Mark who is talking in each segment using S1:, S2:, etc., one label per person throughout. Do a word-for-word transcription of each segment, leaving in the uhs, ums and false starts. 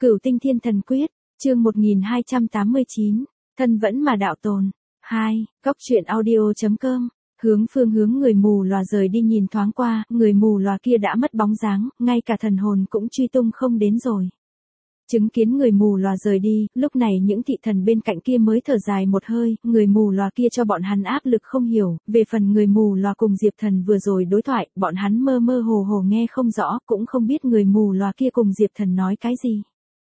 S1: Cửu Tinh Thiên Thần Quyết, chương một nghìn hai trăm tám mươi chín, thân vẫn mà đạo tồn. hai, Góc truyện audio chấm com. Hướng Phương hướng người mù lòa rời đi nhìn thoáng qua, người mù lòa kia đã mất bóng dáng, ngay cả thần hồn cũng truy tung không đến rồi. Chứng kiến người mù lòa rời đi, lúc này những thị thần bên cạnh kia mới thở dài một hơi, người mù lòa kia cho bọn hắn áp lực không hiểu, về phần người mù lòa cùng Diệp Thần vừa rồi đối thoại, bọn hắn mơ mơ hồ hồ nghe không rõ, cũng không biết người mù lòa kia cùng Diệp Thần nói cái gì.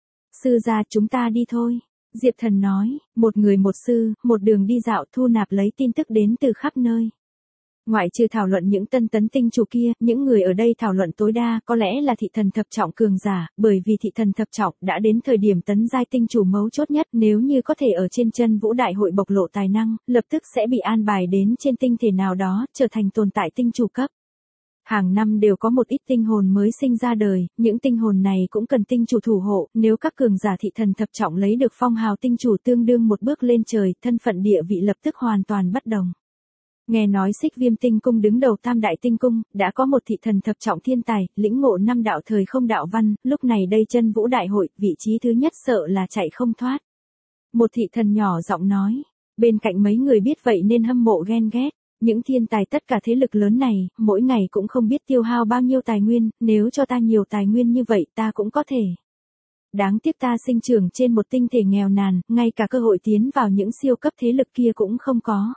S1: Sư gia, chúng ta đi thôi. Diệp Thần nói, một người một sư, một đường đi dạo thu nạp lấy tin tức đến từ khắp nơi. Ngoại trừ thảo luận những tân tấn tinh chủ kia, những người ở đây thảo luận tối đa có lẽ là thị thần thập trọng cường giả, bởi vì thị thần thập trọng đã đến thời điểm tấn giai tinh chủ mấu chốt nhất, nếu như có thể ở trên chân vũ đại hội bộc lộ tài năng, lập tức sẽ bị an bài đến trên tinh thể nào đó, trở thành tồn tại tinh chủ cấp. Hàng năm đều có một ít tinh hồn mới sinh ra đời, những tinh hồn này cũng cần tinh chủ thủ hộ, nếu các cường giả thị thần thập trọng lấy được phong hào tinh chủ tương đương một bước lên trời, thân phận địa vị lập tức hoàn toàn bất đồng. Nghe nói Xích Viêm Tinh Cung đứng đầu Tam Đại Tinh Cung, đã có một thị thần thập trọng thiên tài, lĩnh ngộ năm đạo thời không đạo văn, lúc này đây chân vũ đại hội, vị trí thứ nhất sợ là chạy không thoát. Một thị thần nhỏ giọng nói, bên cạnh mấy người biết vậy nên hâm mộ ghen ghét. Những thiên tài tất cả thế lực lớn này, mỗi ngày cũng không biết tiêu hao bao nhiêu tài nguyên, nếu cho ta nhiều tài nguyên như vậy ta cũng có thể. Đáng tiếc ta sinh trưởng trên một tinh thể nghèo nàn, ngay cả cơ hội tiến vào những siêu cấp thế lực kia cũng không có.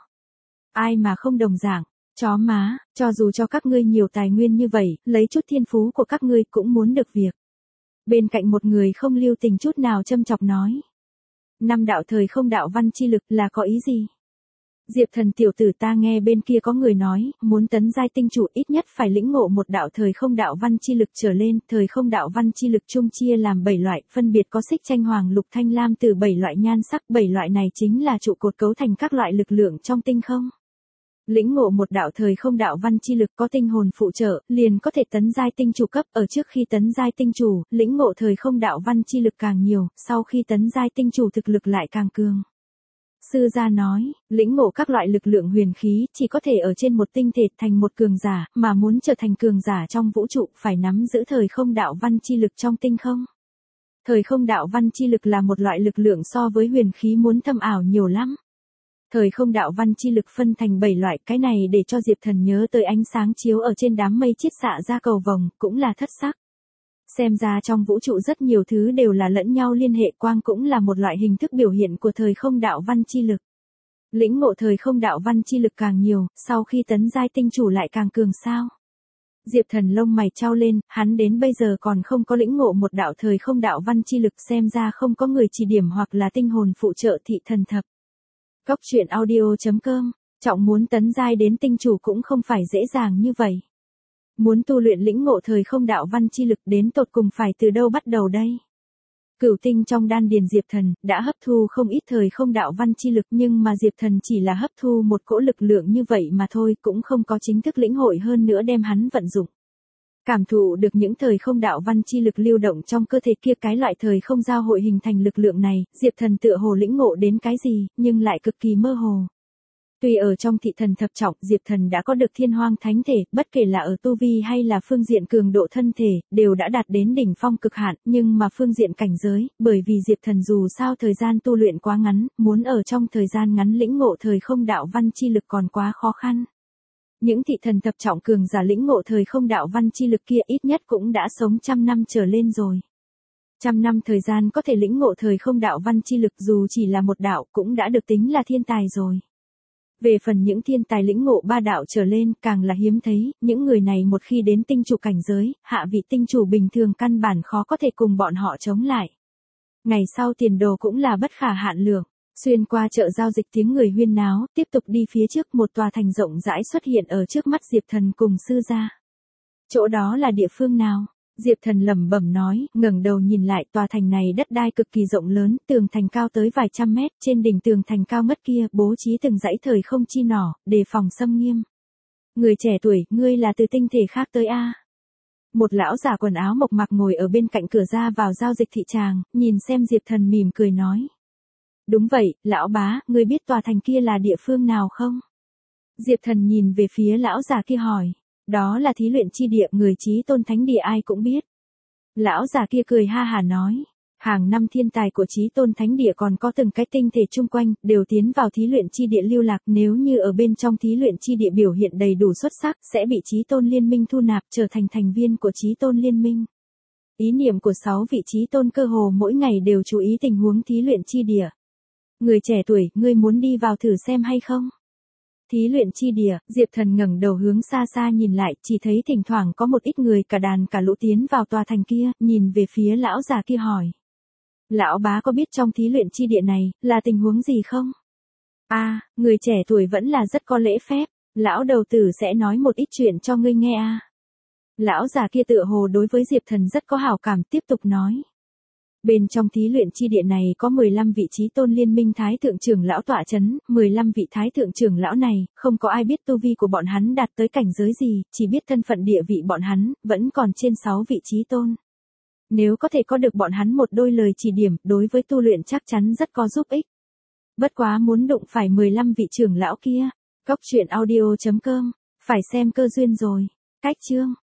S1: Ai mà không đồng dạng, chó má, cho dù cho các ngươi nhiều tài nguyên như vậy, lấy chút thiên phú của các ngươi cũng muốn được việc. Bên cạnh một người không lưu tình chút nào châm chọc nói. Năm đạo thời không đạo văn chi lực là có ý gì? Diệp Thần tiểu tử, ta nghe bên kia có người nói, muốn tấn giai tinh chủ ít nhất phải lĩnh ngộ một đạo thời không đạo văn chi lực trở lên, thời không đạo văn chi lực chung chia làm bảy loại, phân biệt có xích tranh hoàng lục thanh lam từ bảy loại nhan sắc, bảy loại này chính là trụ cột cấu thành các loại lực lượng trong tinh không. Lĩnh ngộ một đạo thời không đạo văn chi lực có tinh hồn phụ trợ, liền có thể tấn giai tinh chủ cấp, ở trước khi tấn giai tinh chủ, lĩnh ngộ thời không đạo văn chi lực càng nhiều, sau khi tấn giai tinh chủ thực lực lại càng cường. Sư gia nói, lĩnh ngộ các loại lực lượng huyền khí chỉ có thể ở trên một tinh thể thành một cường giả, mà muốn trở thành cường giả trong vũ trụ phải nắm giữ thời không đạo văn chi lực trong tinh không. Thời không đạo văn chi lực là một loại lực lượng so với huyền khí muốn thâm ảo nhiều lắm. Thời không đạo văn chi lực phân thành bảy loại, cái này để cho Diệp Thần nhớ tới ánh sáng chiếu ở trên đám mây chiết xạ ra cầu vồng, cũng là thất sắc. Xem ra trong vũ trụ rất nhiều thứ đều là lẫn nhau liên hệ, quang cũng là một loại hình thức biểu hiện của thời không đạo văn chi lực. Lĩnh ngộ thời không đạo văn chi lực càng nhiều, sau khi tấn giai tinh chủ lại càng cường sao? Diệp Thần lông mày chau lên, hắn đến bây giờ còn không có lĩnh ngộ một đạo thời không đạo văn chi lực, xem ra không có người chỉ điểm hoặc là tinh hồn phụ trợ thị thần thập. Góc truyện audio chấm com, trọng muốn tấn giai đến tinh chủ cũng không phải dễ dàng như vậy. Muốn tu luyện lĩnh ngộ thời không đạo văn chi lực đến tột cùng phải từ đâu bắt đầu đây? Cửu tinh trong đan điền Diệp Thần đã hấp thu không ít thời không đạo văn chi lực, nhưng mà Diệp Thần chỉ là hấp thu một cỗ lực lượng như vậy mà thôi, cũng không có chính thức lĩnh hội hơn nữa đem hắn vận dụng. Cảm thụ được những thời không đạo văn chi lực lưu động trong cơ thể kia, cái loại thời không giao hội hình thành lực lượng này, Diệp Thần tựa hồ lĩnh ngộ đến cái gì, nhưng lại cực kỳ mơ hồ. Tuy ở trong thị thần thập trọng, Diệp Thần đã có được thiên hoang thánh thể, bất kể là ở tu vi hay là phương diện cường độ thân thể, đều đã đạt đến đỉnh phong cực hạn, nhưng mà phương diện cảnh giới, bởi vì Diệp Thần dù sao thời gian tu luyện quá ngắn, muốn ở trong thời gian ngắn lĩnh ngộ thời không đạo văn chi lực còn quá khó khăn. Những thị thần thập trọng cường giả lĩnh ngộ thời không đạo văn chi lực kia ít nhất cũng đã sống trăm năm trở lên rồi. Trăm năm thời gian có thể lĩnh ngộ thời không đạo văn chi lực dù chỉ là một đạo cũng đã được tính là thiên tài rồi. Về phần những thiên tài lĩnh ngộ ba đạo trở lên càng là hiếm thấy, những người này một khi đến tinh chủ cảnh giới, hạ vị tinh chủ bình thường căn bản khó có thể cùng bọn họ chống lại. Ngày sau tiền đồ cũng là bất khả hạn lượng. Xuyên qua chợ giao dịch tiếng người huyên náo, tiếp tục đi phía trước, một tòa thành rộng rãi xuất hiện ở trước mắt Diệp Thần cùng sư gia. Chỗ đó là địa phương nào? Diệp Thần lẩm bẩm nói, ngẩng đầu nhìn lại, tòa thành này đất đai cực kỳ rộng lớn, tường thành cao tới vài trăm mét, trên đỉnh tường thành cao ngất kia bố trí từng dãy thời không chi nỏ, đề phòng xâm nghiêm. Người trẻ tuổi, ngươi là từ tinh thể khác tới a? Một lão già quần áo mộc mạc ngồi ở bên cạnh cửa ra vào giao dịch thị tràng, nhìn xem Diệp Thần mỉm cười nói. Đúng vậy, lão bá, ngươi biết tòa thành kia là địa phương nào không? Diệp Thần nhìn về phía lão già kia hỏi. Đó là thí luyện chi địa, người chí tôn thánh địa ai cũng biết. Lão già kia cười ha hà nói. Hàng năm thiên tài của Chí Tôn Thánh Địa còn có từng cái tinh thể chung quanh, đều tiến vào thí luyện chi địa lưu lạc, nếu như ở bên trong thí luyện chi địa biểu hiện đầy đủ xuất sắc, sẽ bị Chí Tôn Liên minh thu nạp trở thành thành viên của Chí Tôn Liên minh. Ý niệm của sáu vị Chí Tôn cơ hồ mỗi ngày đều chú ý tình huống thí luyện chi địa. Người trẻ tuổi, ngươi muốn đi vào thử xem hay không? Thí luyện chi địa, Diệp Thần ngẩng đầu hướng xa xa nhìn lại, chỉ thấy thỉnh thoảng có một ít người cả đàn cả lũ tiến vào tòa thành kia, nhìn về phía lão già kia hỏi. Lão bá có biết trong thí luyện chi địa này, là tình huống gì không? À, người trẻ tuổi vẫn là rất có lễ phép, lão đầu tử sẽ nói một ít chuyện cho ngươi nghe à. Lão già kia tựa hồ đối với Diệp Thần rất có hảo cảm, tiếp tục nói. Bên trong thí luyện chi địa này có mười lăm vị Chí Tôn Liên minh Thái Thượng trưởng lão tọa chấn, mười lăm vị Thái Thượng trưởng lão này, không có ai biết tu vi của bọn hắn đạt tới cảnh giới gì, chỉ biết thân phận địa vị bọn hắn, vẫn còn trên sáu vị Chí Tôn. Nếu có thể có được bọn hắn một đôi lời chỉ điểm, đối với tu luyện chắc chắn rất có giúp ích. Bất quá muốn đụng phải mười lăm vị trưởng lão kia. Cốc truyện audio chấm com, phải xem cơ duyên rồi. Cách chương